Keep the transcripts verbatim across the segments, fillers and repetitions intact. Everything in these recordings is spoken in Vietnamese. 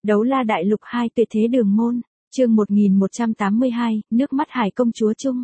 Đấu La Đại Lục hai Tuyệt Thế Đường Môn, chương một nghìn một trăm tám mươi hai, nước mắt Hải công chúa chung.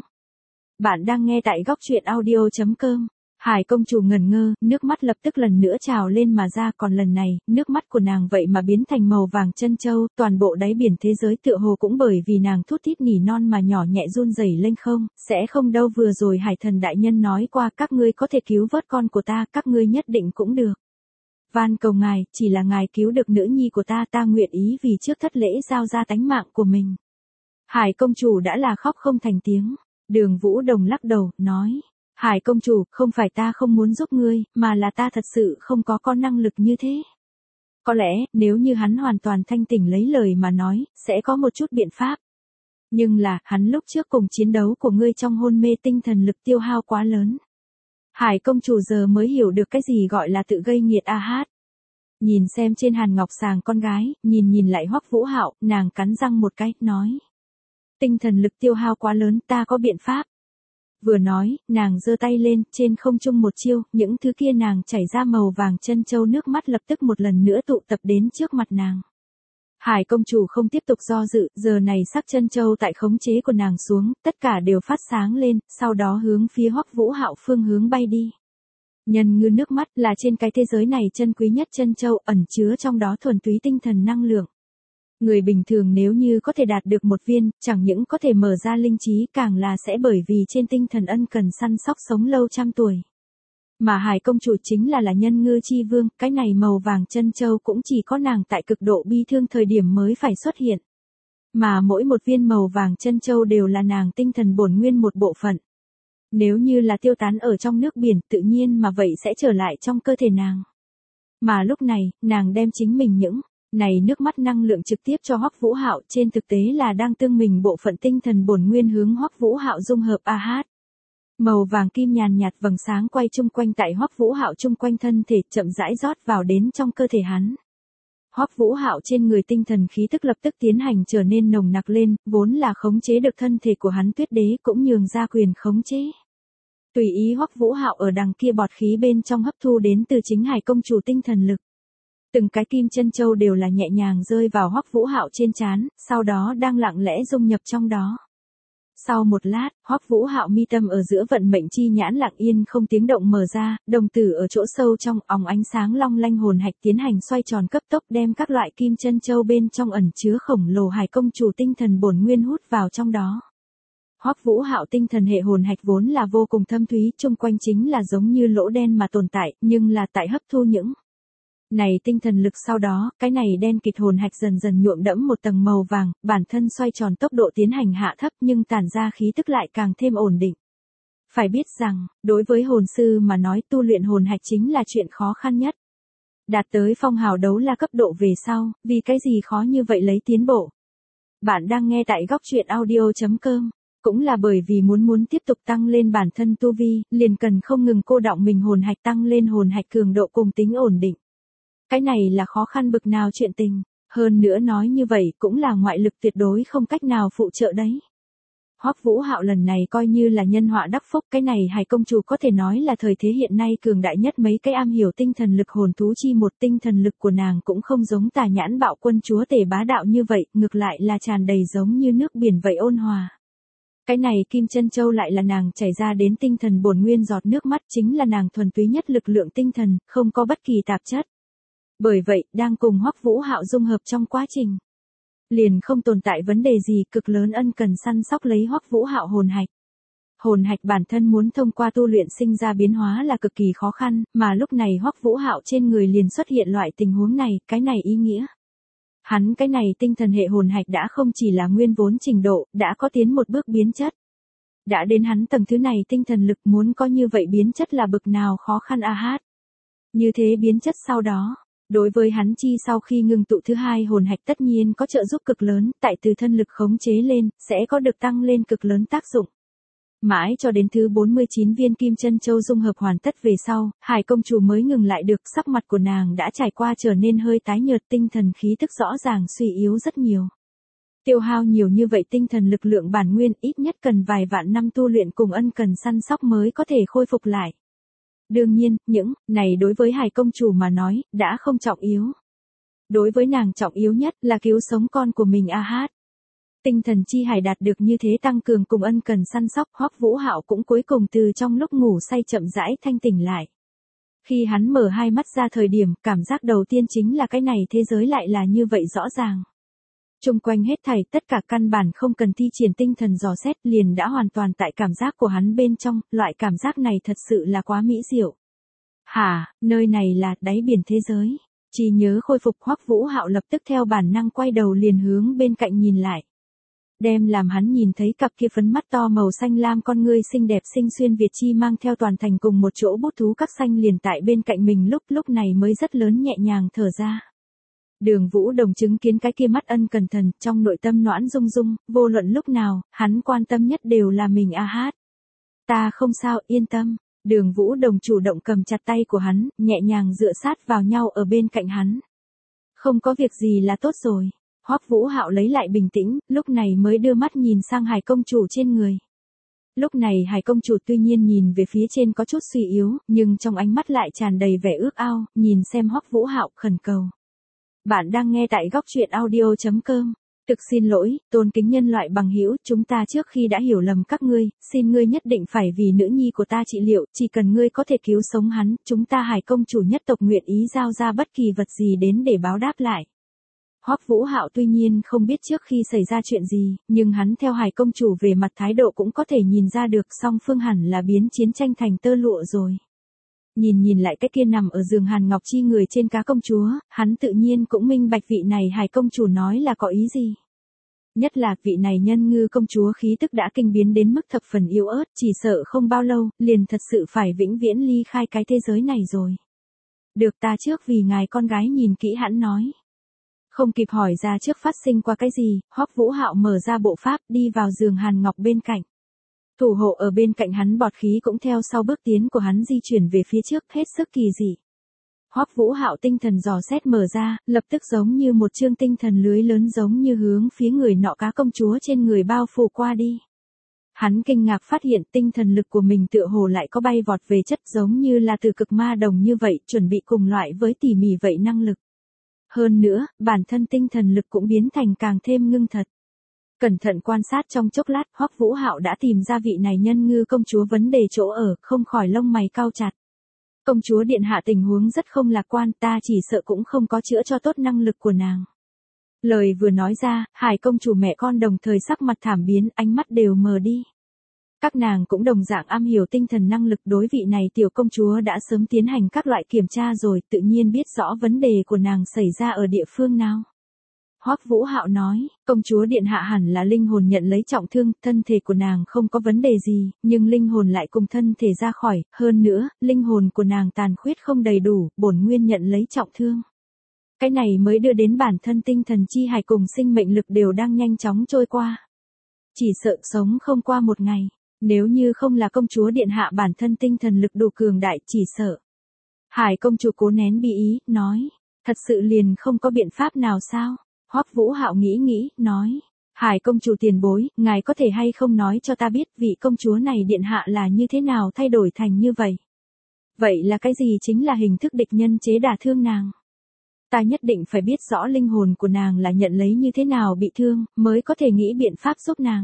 Bạn đang nghe tại góc truyện audio chấm com. Hải công chủ ngẩn ngơ, nước mắt lập tức lần nữa trào lên mà ra, còn lần này, nước mắt của nàng vậy mà biến thành màu vàng chân châu, toàn bộ đáy biển thế giới tựa hồ cũng bởi vì nàng thút thít nỉ non mà nhỏ nhẹ run rẩy lên. Không, sẽ không đâu, vừa rồi Hải thần đại nhân nói qua, các ngươi có thể cứu vớt con của ta, các ngươi nhất định cũng được. Van cầu ngài, chỉ là ngài cứu được nữ nhi của ta, ta nguyện ý vì trước thất lễ giao ra tánh mạng của mình. Hải công chủ đã là khóc không thành tiếng. Đường Vũ Đồng lắc đầu, nói, Hải công chủ, không phải ta không muốn giúp ngươi, mà là ta thật sự không có con năng lực như thế. Có lẽ, nếu như hắn hoàn toàn thanh tỉnh lấy lời mà nói, sẽ có một chút biện pháp. Nhưng là, hắn lúc trước cùng chiến đấu của ngươi trong hôn mê tinh thần lực tiêu hao quá lớn. Hải công chủ giờ mới hiểu được cái gì gọi là tự gây nghiệt a hát. Nhìn xem trên hàn ngọc sàng con gái, nhìn nhìn lại Hoắc Vũ Hạo, nàng cắn răng một cái, nói. Tinh thần lực tiêu hao quá lớn, ta có biện pháp. Vừa nói, nàng giơ tay lên, trên không trung một chiêu, những thứ kia nàng chảy ra màu vàng chân châu nước mắt lập tức một lần nữa tụ tập đến trước mặt nàng. Hải công chủ không tiếp tục do dự, giờ này sắc chân châu tại khống chế của nàng xuống, tất cả đều phát sáng lên, sau đó hướng phía Hoắc Vũ Hạo phương hướng bay đi. Nhân ngư nước mắt là trên cái thế giới này chân quý nhất chân châu, ẩn chứa trong đó thuần túy tinh thần năng lượng. Người bình thường nếu như có thể đạt được một viên, chẳng những có thể mở ra linh trí, càng là sẽ bởi vì trên tinh thần ân cần săn sóc sống lâu trăm tuổi. Mà Hải công chủ chính là là nhân ngư chi vương, cái này màu vàng chân châu cũng chỉ có nàng tại cực độ bi thương thời điểm mới phải xuất hiện. Mà mỗi một viên màu vàng chân châu đều là nàng tinh thần bổn nguyên một bộ phận. Nếu như là tiêu tán ở trong nước biển, tự nhiên mà vậy sẽ trở lại trong cơ thể nàng. Mà lúc này, nàng đem chính mình những này nước mắt năng lượng trực tiếp cho Hoắc Vũ Hạo, trên thực tế là đang tương mình bộ phận tinh thần bổn nguyên hướng Hoắc Vũ Hạo dung hợp a hát. Màu vàng kim nhàn nhạt vầng sáng quay chung quanh tại Hoắc Vũ Hạo chung quanh thân thể, chậm rãi rót vào đến trong cơ thể hắn. Hoắc Vũ Hạo trên người tinh thần khí tức lập tức tiến hành trở nên nồng nặc lên, vốn là khống chế được thân thể của hắn Tuyết Đế cũng nhường ra quyền khống chế. Tùy ý Hoắc Vũ Hạo ở đằng kia bọt khí bên trong hấp thu đến từ chính Hải công chủ tinh thần lực. Từng cái kim chân châu đều là nhẹ nhàng rơi vào Hoắc Vũ Hạo trên trán, sau đó đang lặng lẽ dung nhập trong đó. Sau một lát, Hoắc Vũ Hạo mi tâm ở giữa vận mệnh chi nhãn lặng yên không tiếng động mở ra, đồng tử ở chỗ sâu trong óng ánh sáng long lanh hồn hạch tiến hành xoay tròn cấp tốc, đem các loại kim chân châu bên trong ẩn chứa khổng lồ Hải công chủ tinh thần bổn nguyên hút vào trong đó. Hoắc Vũ Hạo tinh thần hệ hồn hạch vốn là vô cùng thâm thúy, chung quanh chính là giống như lỗ đen mà tồn tại, nhưng là tại hấp thu những này tinh thần lực sau đó, cái này đen kịt hồn hạch dần dần nhuộm đẫm một tầng màu vàng, bản thân xoay tròn tốc độ tiến hành hạ thấp nhưng tản ra khí tức lại càng thêm ổn định. Phải biết rằng, đối với hồn sư mà nói, tu luyện hồn hạch chính là chuyện khó khăn nhất. Đạt tới phong hào đấu la cấp độ về sau, vì cái gì khó như vậy lấy tiến bộ. Bạn đang nghe tại góc truyện audio chấm com. Cũng là bởi vì muốn muốn tiếp tục tăng lên bản thân tu vi, liền cần không ngừng cô đọng mình hồn hạch, tăng lên hồn hạch cường độ cùng tính ổn định. Cái này là khó khăn bực nào chuyện tình, hơn nữa nói như vậy cũng là ngoại lực tuyệt đối không cách nào phụ trợ đấy. Hoắc Vũ Hạo lần này coi như là nhân họa đắc phúc, cái này Hải công chủ có thể nói là thời thế hiện nay cường đại nhất mấy cái am hiểu tinh thần lực hồn thú chi một, tinh thần lực của nàng cũng không giống Tà Nhãn Bạo Quân chúa tể bá đạo như vậy, ngược lại là tràn đầy giống như nước biển vậy ôn hòa. Cái này kim chân châu lại là nàng chảy ra đến tinh thần bổn nguyên giọt nước mắt, chính là nàng thuần túy nhất lực lượng tinh thần, không có bất kỳ tạp chất. Bởi vậy, đang cùng Hoắc Vũ Hạo dung hợp trong quá trình, liền không tồn tại vấn đề gì, cực lớn ân cần săn sóc lấy Hoắc Vũ Hạo hồn hạch. Hồn hạch bản thân muốn thông qua tu luyện sinh ra biến hóa là cực kỳ khó khăn, mà lúc này Hoắc Vũ Hạo trên người liền xuất hiện loại tình huống này, cái này ý nghĩa. Hắn cái này tinh thần hệ hồn hạch đã không chỉ là nguyên vốn trình độ, đã có tiến một bước biến chất. Đã đến hắn tầng thứ này tinh thần lực muốn có như vậy biến chất là bực nào khó khăn a hát. Như thế biến chất sau đó, đối với hắn chi sau khi ngừng tụ thứ hai hồn hạch tất nhiên có trợ giúp cực lớn, tại từ thân lực khống chế lên, sẽ có được tăng lên cực lớn tác dụng. Mãi cho đến thứ bốn mươi chín viên kim chân châu dung hợp hoàn tất về sau, Hải công chủ mới ngừng lại được, sắc mặt của nàng đã trải qua trở nên hơi tái nhợt, tinh thần khí tức rõ ràng suy yếu rất nhiều. Tiêu hao nhiều như vậy tinh thần lực lượng bản nguyên, ít nhất cần vài vạn năm tu luyện cùng ân cần săn sóc mới có thể khôi phục lại. Đương nhiên, những này đối với Hải công chủ mà nói, đã không trọng yếu. Đối với nàng trọng yếu nhất là cứu sống con của mình a hát. Tinh thần chi hải đạt được như thế tăng cường cùng ân cần săn sóc, Hoắc Vũ Hạo cũng cuối cùng từ trong lúc ngủ say chậm rãi thanh tỉnh lại. Khi hắn mở hai mắt ra thời điểm, cảm giác đầu tiên chính là cái này thế giới lại là như vậy rõ ràng. Trung quanh hết thảy tất cả căn bản không cần thi triển tinh thần dò xét liền đã hoàn toàn tại cảm giác của hắn bên trong, loại cảm giác này thật sự là quá mỹ diệu. Hả, nơi này là đáy biển thế giới. Trí nhớ khôi phục, Hoắc Vũ Hạo lập tức theo bản năng quay đầu liền hướng bên cạnh nhìn lại. Đem làm hắn nhìn thấy cặp kia phấn mắt to màu xanh lam con ngươi xinh đẹp Sinh Xuyên Việt Chi mang theo toàn thành cùng một chỗ bút thú các xanh liền tại bên cạnh mình lúc lúc này mới rất lớn nhẹ nhàng thở ra. Đường Vũ Đồng chứng kiến cái kia mắt ân cần thần, trong nội tâm noãn rung rung, vô luận lúc nào, hắn quan tâm nhất đều là mình a hát. Ta không sao, yên tâm. Đường Vũ Đồng chủ động cầm chặt tay của hắn, nhẹ nhàng dựa sát vào nhau ở bên cạnh hắn. Không có việc gì là tốt rồi. Hoắc Vũ Hạo lấy lại bình tĩnh, lúc này mới đưa mắt nhìn sang Hải công chủ trên người. Lúc này Hải công chủ tuy nhiên nhìn về phía trên có chút suy yếu, nhưng trong ánh mắt lại tràn đầy vẻ ước ao, nhìn xem Hoắc Vũ Hạo khẩn cầu. Bạn đang nghe tại góc truyện audio chấm com. Thực xin lỗi, tôn kính nhân loại bằng hữu, chúng ta trước khi đã hiểu lầm các ngươi, xin ngươi nhất định phải vì nữ nhi của ta trị liệu, chỉ cần ngươi có thể cứu sống hắn, chúng ta Hải công chủ nhất tộc nguyện ý giao ra bất kỳ vật gì đến để báo đáp lại. Hoắc Vũ Hạo tuy nhiên không biết trước khi xảy ra chuyện gì, nhưng hắn theo Hải công chủ về mặt thái độ cũng có thể nhìn ra được song phương hẳn là biến chiến tranh thành tơ lụa rồi. Nhìn nhìn lại cái kia nằm ở giường Hàn Ngọc Chi người trên cá công chúa, hắn tự nhiên cũng minh bạch vị này Hải công chủ nói là có ý gì. Nhất là vị này nhân ngư công chúa khí tức đã kinh biến đến mức thập phần yếu ớt, chỉ sợ không bao lâu, liền thật sự phải vĩnh viễn ly khai cái thế giới này rồi. Được, ta trước vì ngài con gái nhìn kỹ hãn nói. Không kịp hỏi ra trước phát sinh qua cái gì, Hoắc Vũ Hạo mở ra bộ pháp đi vào giường Hàn Ngọc bên cạnh. Thủ hộ ở bên cạnh hắn bọt khí cũng theo sau bước tiến của hắn di chuyển về phía trước hết sức kỳ dị. Hoắc Vũ Hạo tinh thần dò xét mở ra, lập tức giống như một chương tinh thần lưới lớn giống như hướng phía người nọ cá công chúa trên người bao phủ qua đi. Hắn kinh ngạc phát hiện tinh thần lực của mình tựa hồ lại có bay vọt về chất giống như là từ cực ma đồng như vậy, chuẩn bị cùng loại với tỉ mỉ vậy năng lực. Hơn nữa, bản thân tinh thần lực cũng biến thành càng thêm ngưng thật. Cẩn thận quan sát trong chốc lát, Hoắc Vũ Hạo đã tìm ra vị này nhân ngư công chúa vấn đề chỗ ở, không khỏi lông mày cau chặt. Công chúa điện hạ tình huống rất không lạc quan, ta chỉ sợ cũng không có chữa cho tốt năng lực của nàng. Lời vừa nói ra, Hải công chủ mẹ con đồng thời sắc mặt thảm biến, ánh mắt đều mờ đi. Các nàng cũng đồng dạng am hiểu tinh thần năng lực, đối vị này tiểu công chúa đã sớm tiến hành các loại kiểm tra rồi, tự nhiên biết rõ vấn đề của nàng xảy ra ở địa phương nào. Hoắc Vũ Hạo nói, công chúa điện hạ hẳn là linh hồn nhận lấy trọng thương, thân thể của nàng không có vấn đề gì, nhưng linh hồn lại cùng thân thể ra khỏi, hơn nữa, linh hồn của nàng tàn khuyết không đầy đủ, bổn nguyên nhận lấy trọng thương. Cái này mới đưa đến bản thân tinh thần chi hải cùng sinh mệnh lực đều đang nhanh chóng trôi qua. Chỉ sợ sống không qua một ngày, nếu như không là công chúa điện hạ bản thân tinh thần lực đủ cường đại, chỉ sợ. Hải công chủ cố nén bi ý, nói, thật sự liền không có biện pháp nào sao? Hoắc Vũ Hạo nghĩ nghĩ, nói, Hải công chủ tiền bối, ngài có thể hay không nói cho ta biết vị công chúa này điện hạ là như thế nào thay đổi thành như vậy? Vậy là cái gì chính là hình thức địch nhân chế đả thương nàng? Ta nhất định phải biết rõ linh hồn của nàng là nhận lấy như thế nào bị thương, mới có thể nghĩ biện pháp giúp nàng.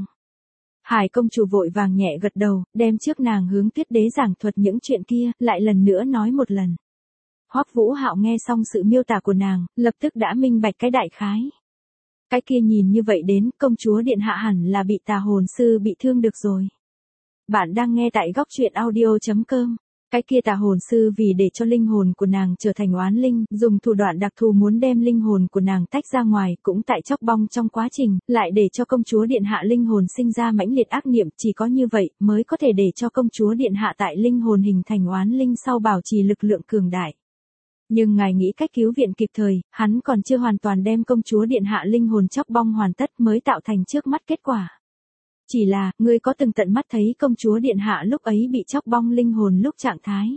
Hải công chủ vội vàng nhẹ gật đầu, đem trước nàng hướng Tuyết Đế giảng thuật những chuyện kia, lại lần nữa nói một lần. Hoắc Vũ Hạo nghe xong sự miêu tả của nàng, lập tức đã minh bạch cái đại khái. Cái kia nhìn như vậy đến, công chúa điện hạ hẳn là bị tà hồn sư bị thương được rồi. Bạn đang nghe tại góc truyện audio chấm com. Cái kia tà hồn sư vì để cho linh hồn của nàng trở thành oán linh, dùng thủ đoạn đặc thù muốn đem linh hồn của nàng tách ra ngoài, cũng tại chóc bong trong quá trình, lại để cho công chúa điện hạ linh hồn sinh ra mãnh liệt ác niệm, chỉ có như vậy mới có thể để cho công chúa điện hạ tại linh hồn hình thành oán linh sau bảo trì lực lượng cường đại. Nhưng ngài nghĩ cách cứu viện kịp thời, hắn còn chưa hoàn toàn đem công chúa điện hạ linh hồn chóc bong hoàn tất mới tạo thành trước mắt kết quả. Chỉ là, ngươi có từng tận mắt thấy công chúa điện hạ lúc ấy bị chóc bong linh hồn lúc trạng thái.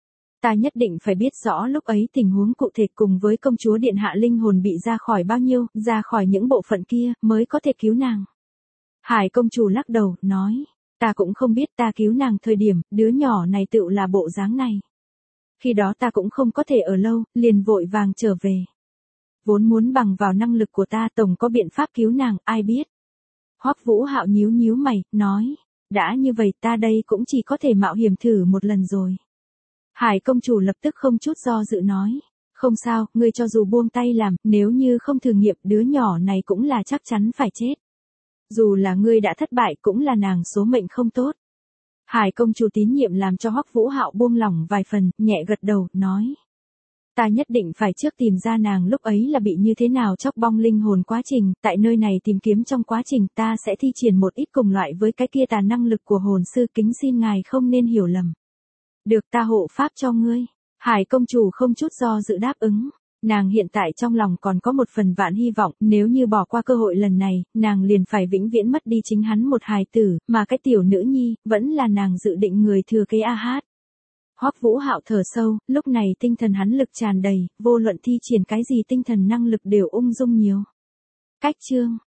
Ta nhất định phải biết rõ lúc ấy tình huống cụ thể cùng với công chúa điện hạ linh hồn bị ra khỏi bao nhiêu, ra khỏi những bộ phận kia, mới có thể cứu nàng. Hải công chủ lắc đầu, nói, ta cũng không biết ta cứu nàng thời điểm, đứa nhỏ này tựu là bộ dáng này. Khi đó ta cũng không có thể ở lâu, liền vội vàng trở về. Vốn muốn bằng vào năng lực của ta tổng có biện pháp cứu nàng, ai biết. Hoắc Vũ Hạo nhíu nhíu mày, nói, đã như vậy ta đây cũng chỉ có thể mạo hiểm thử một lần rồi. Hải công chủ lập tức không chút do dự nói, không sao, ngươi cho dù buông tay làm, nếu như không thử nghiệm đứa nhỏ này cũng là chắc chắn phải chết. Dù là ngươi đã thất bại cũng là nàng số mệnh không tốt. Hải công chủ tín nhiệm làm cho Hoắc Vũ Hạo buông lỏng vài phần, nhẹ gật đầu, nói. Ta nhất định phải trước tìm ra nàng lúc ấy là bị như thế nào chóc bong linh hồn quá trình, tại nơi này tìm kiếm trong quá trình ta sẽ thi triển một ít cùng loại với cái kia tà năng lực của hồn sư, kính xin ngài không nên hiểu lầm. Được, ta hộ pháp cho ngươi. Hải công chủ không chút do dự đáp ứng. Nàng hiện tại trong lòng còn có một phần vạn hy vọng, nếu như bỏ qua cơ hội lần này, nàng liền phải vĩnh viễn mất đi chính hắn một hài tử, mà cái tiểu nữ nhi, vẫn là nàng dự định người thừa kế A Hát. Hoắc Vũ Hạo thở sâu, lúc này tinh thần hắn lực tràn đầy, vô luận thi triển cái gì tinh thần năng lực đều ung dung nhiều. Cách chương